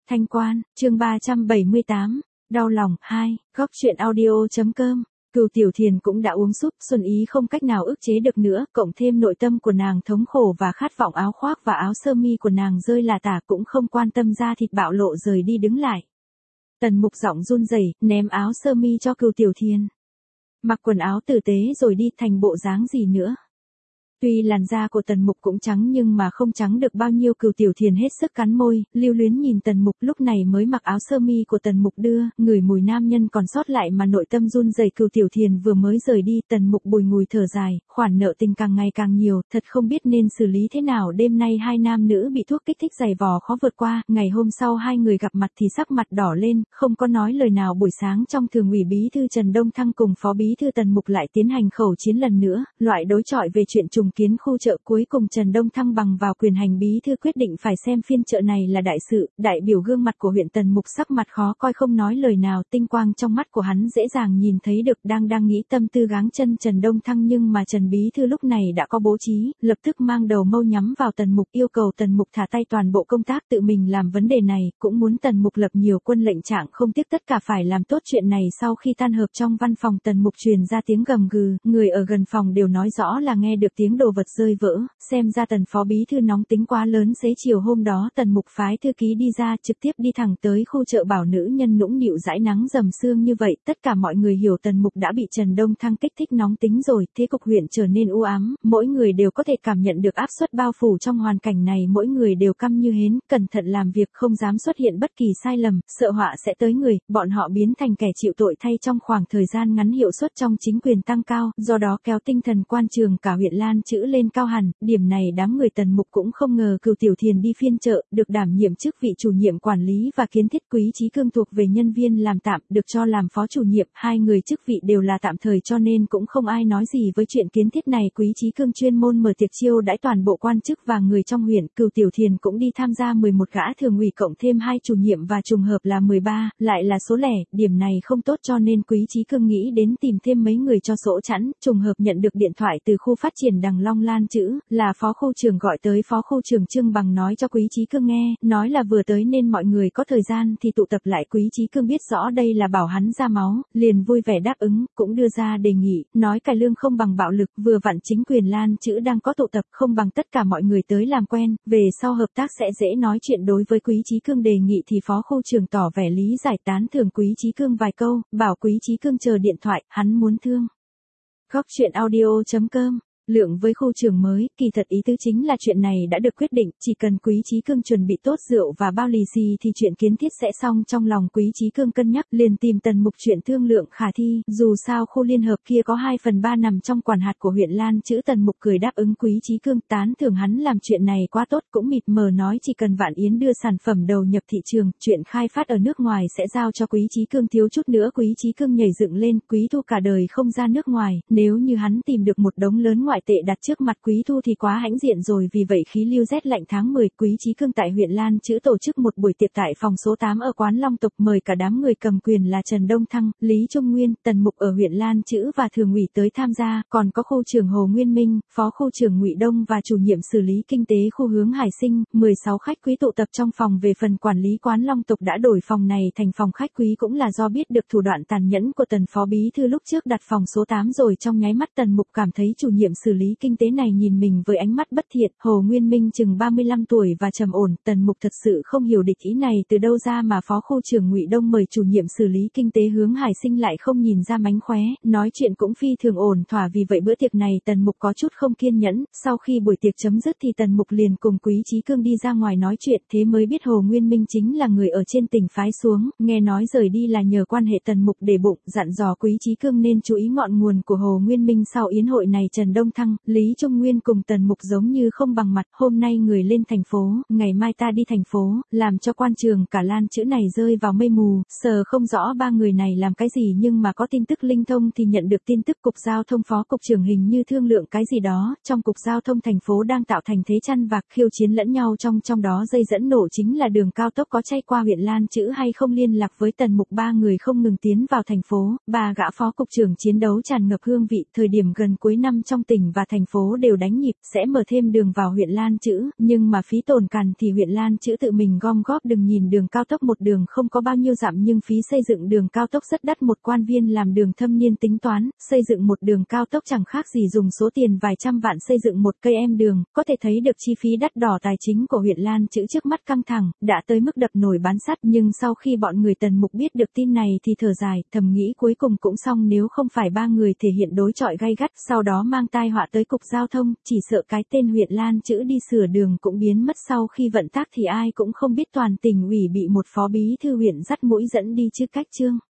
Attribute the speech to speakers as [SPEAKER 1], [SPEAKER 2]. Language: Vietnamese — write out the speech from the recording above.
[SPEAKER 1] Thanh Quan, chương 378, đau lòng 2, góc truyện audio.com. Cửu Tiểu Thiền cũng đã uống súp, Xuân Ý không cách nào ức chế được nữa, cộng thêm nội tâm của nàng thống khổ và khát vọng áo khoác và áo sơ mi của nàng rơi là tả, cũng không quan tâm da thịt bạo lộ rời đi đứng lại. Tần Mục giọng run rẩy, ném áo sơ mi cho Cửu Tiểu Thiền. Mặc quần áo tử tế rồi đi, thành bộ dáng gì nữa. Tuy làn da của Tần Mục cũng trắng nhưng mà không trắng được bao nhiêu. Cửu Tiểu Thiền hết sức cắn môi, lưu luyến nhìn Tần Mục, lúc này mới mặc áo sơ mi của Tần Mục đưa, ngửi mùi nam nhân còn sót lại mà nội tâm run rẩy. Cửu Tiểu Thiền vừa mới rời đi, Tần Mục bùi ngùi thở dài, khoản nợ tình càng ngày càng nhiều, thật không biết nên xử lý thế nào. Đêm nay hai nam nữ bị thuốc kích thích giày vò khó vượt qua, ngày hôm sau hai người gặp mặt thì sắc mặt đỏ lên, không có nói lời nào. Buổi sáng trong thường ủy bí thư Trần Đông Thăng cùng phó bí thư Tần Mục lại tiến hành khẩu chiến lần nữa, loại đối chọi về chuyện trùng kiến khu chợ. Cuối cùng Trần Đông Thăng bằng vào quyền hành bí thư quyết định phải xem phiên chợ này là đại sự. Đại biểu gương mặt của huyện Tần Mục sắc mặt khó coi không nói lời nào, tinh quang trong mắt của hắn dễ dàng nhìn thấy được. Đang nghĩ tâm tư gáng chân Trần Đông Thăng, nhưng mà Trần bí thư lúc này đã có bố trí, lập tức mang đầu mâu nhắm vào Tần Mục, yêu cầu Tần Mục thả tay toàn bộ công tác tự mình làm vấn đề này, cũng muốn Tần Mục lập nhiều quân lệnh trạng, không tiếc tất cả phải làm tốt chuyện này. Sau khi tan họp trong văn phòng Tần Mục truyền ra tiếng gầm gừ, người ở gần phòng đều nói rõ là nghe được tiếng đồ vật rơi vỡ, xem ra Tần phó bí thư nóng tính quá lớn. Xế chiều hôm đó Tần Mục phái thư ký đi ra, trực tiếp đi thẳng tới khu chợ, bảo nữ nhân nũng nịu dãi nắng dầm sương như vậy. Tất cả mọi người hiểu Tần Mục đã bị Trần Đông Thăng kích thích nóng tính rồi, thế cục huyện trở nên u ám, mỗi người đều có thể cảm nhận được áp suất bao phủ. trong hoàn cảnh này mỗi người đều căm như hến, cẩn thận làm việc, không dám xuất hiện bất kỳ sai lầm, sợ họa sẽ tới người. Bọn họ biến thành kẻ chịu tội thay. Trong khoảng thời gian ngắn hiệu suất trong chính quyền tăng cao, do đó kéo tinh thần quan trường cả huyện Lan Chữ lên cao hẳn. Điểm này đám người Tần Mục cũng không ngờ. Cửu Tiểu Thiền đi phiên chợ, được đảm nhiệm chức vị chủ nhiệm quản lý và kiến thiết, Quý Chí Cương thuộc về nhân viên làm tạm, được cho làm phó chủ nhiệm. Hai người chức vị đều là tạm thời cho nên cũng không ai nói gì với chuyện kiến thiết này. Quý Chí Cương chuyên môn mở tiệc chiêu đãi toàn bộ quan chức và người trong huyện. Cửu Tiểu Thiền cũng đi tham gia, 11 gã thường ủy cộng thêm 2 chủ nhiệm và trùng hợp là 13, lại là số lẻ. Điểm này không tốt cho nên Quý Chí Cương nghĩ đến tìm thêm mấy người cho sỗ chẵn. Trùng hợp nhận được điện thoại từ khu phát triển Đằng Long Lan Chữ, là phó khu trưởng gọi tới. Phó khu trưởng Trương Bằng nói cho Quý Chí Cương nghe, nói là vừa tới nên mọi người có thời gian thì tụ tập lại. Quý Chí Cương biết rõ đây là bảo hắn ra máu, liền vui vẻ đáp ứng, cũng đưa ra đề nghị, nói cải lương không bằng bạo lực, vừa vặn chính quyền Lan Chữ đang có tụ tập, không bằng tất cả mọi người tới làm quen, về sau hợp tác sẽ dễ nói chuyện. Đối với Quý Chí Cương đề nghị thì phó khu trưởng tỏ vẻ lý giải, tán thưởng Quý Chí Cương vài câu, bảo Quý Chí Cương chờ điện thoại, hắn muốn thương. Góc truyện audio.com. Lượng với khu trưởng mới, kỳ thật ý tứ chính là chuyện này đã được quyết định, chỉ cần Quý Chí Cương chuẩn bị tốt rượu và bao lì xì thì chuyện kiến thiết sẽ xong. Trong lòng Quý Chí Cương cân nhắc, liền tìm Tần Mục chuyện thương lượng khả thi, dù sao khu liên hợp kia có 2/3 nằm trong quản hạt của huyện Lan Chữ. Tần Mục cười đáp ứng Quý Chí Cương, tán thưởng hắn làm chuyện này quá tốt, cũng mịt mờ nói chỉ cần Vạn Yến đưa sản phẩm đầu nhập thị trường, chuyện khai phát ở nước ngoài sẽ giao cho Quý Chí Cương. Thiếu chút nữa Quý Chí Cương nhảy dựng lên, Quý Thu cả đời không ra nước ngoài, nếu như hắn tìm được một đống lớn ngoại tệ đặt trước mặt Quý Thu thì quá hãnh diện rồi. Vì vậy khí lưu rét lạnh tháng 10, Quý Chí Cương tại huyện Lan Chữ tổ chức một buổi tiệc tại phòng số 8 ở quán Long Tục, mời cả đám người cầm quyền là Trần Đông Thăng, Lý Trung Nguyên, Tần Mục ở huyện Lan Chữ và thường ủy tới tham gia, còn có khu trưởng Hồ Nguyên Minh, phó khu trưởng Ngụy Đông và chủ nhiệm xử lý kinh tế khu Hướng Hải Sinh. 16 khách quý tụ tập trong phòng. Về phần quản lý quán Long Tục đã đổi phòng này thành phòng khách quý, cũng là do biết được thủ đoạn tàn nhẫn của Tần phó bí thư lúc trước đặt phòng số 8 rồi. Trong nháy mắt Tần Mục cảm thấy chủ nhiệm xử lý kinh tế này nhìn mình với ánh mắt bất thiện. Hồ Nguyên Minh chừng 35 tuổi và trầm ổn, Tần Mục thật sự không hiểu địch ý này từ đâu ra, mà phó khu trưởng Ngụy Đông mời chủ nhiệm xử lý kinh tế Hướng Hải Sinh lại không nhìn ra mánh khóe, nói chuyện cũng phi thường ổn thỏa. Vì vậy bữa tiệc này Tần Mục có chút không kiên nhẫn. Sau khi buổi tiệc chấm dứt thì Tần Mục liền cùng Quý Chí Cương đi ra ngoài nói chuyện, thế mới biết Hồ Nguyên Minh chính là người ở trên tỉnh phái xuống, nghe nói rời đi là nhờ quan hệ. Tần Mục để bụng, dặn dò Quý Chí Cương nên chú ý ngọn nguồn của Hồ Nguyên Minh. Sau yến hội này Trần Đông Thăng, Lý Trung Nguyên cùng Tần Mục giống như không bằng mặt, hôm nay người lên thành phố, ngày mai ta đi thành phố, làm cho quan trường cả Lan Chữ này rơi vào mây mù, sờ không rõ ba người này làm cái gì. Nhưng mà có tin tức linh thông thì nhận được tin tức cục giao thông phó cục trưởng hình như thương lượng cái gì đó, trong cục giao thông thành phố đang tạo thành thế chăn vạc khiêu chiến lẫn nhau, trong đó dây dẫn nổ chính là đường cao tốc có chay qua huyện Lan Chữ hay không. Liên lạc với Tần Mục, ba người không ngừng tiến vào thành phố, ba gã phó cục trưởng chiến đấu tràn ngập hương vị. Thời điểm gần cuối năm trong tỉnh tỉnh và thành phố đều đánh nhịp, sẽ mở thêm đường vào huyện Lan Chữ, nhưng mà phí tồn càn thì huyện Lan Chữ tự mình gom góp. Đừng nhìn đường cao tốc một đường không có bao nhiêu dặm nhưng phí xây dựng đường cao tốc rất đắt. Một quan viên làm đường thâm niên tính toán, xây dựng một đường cao tốc chẳng khác gì dùng số tiền vài trăm vạn xây dựng một cây em đường, có thể thấy được chi phí đắt đỏ. Tài chính của huyện Lan Chữ trước mắt căng thẳng, đã tới mức đập nồi bán sắt. Nhưng sau khi bọn người Tần Mục biết được tin này thì thở dài, thầm nghĩ cuối cùng cũng xong. Nếu không phải ba người thể hiện đối chọi gay gắt, sau đó mang tai họa tới cục giao thông, chỉ sợ cái tên huyện Lan Chữ đi sửa đường cũng biến mất. Sau khi vận tác thì ai cũng không biết toàn tỉnh ủy bị một phó bí thư huyện dắt mũi dẫn đi chứ cách chương.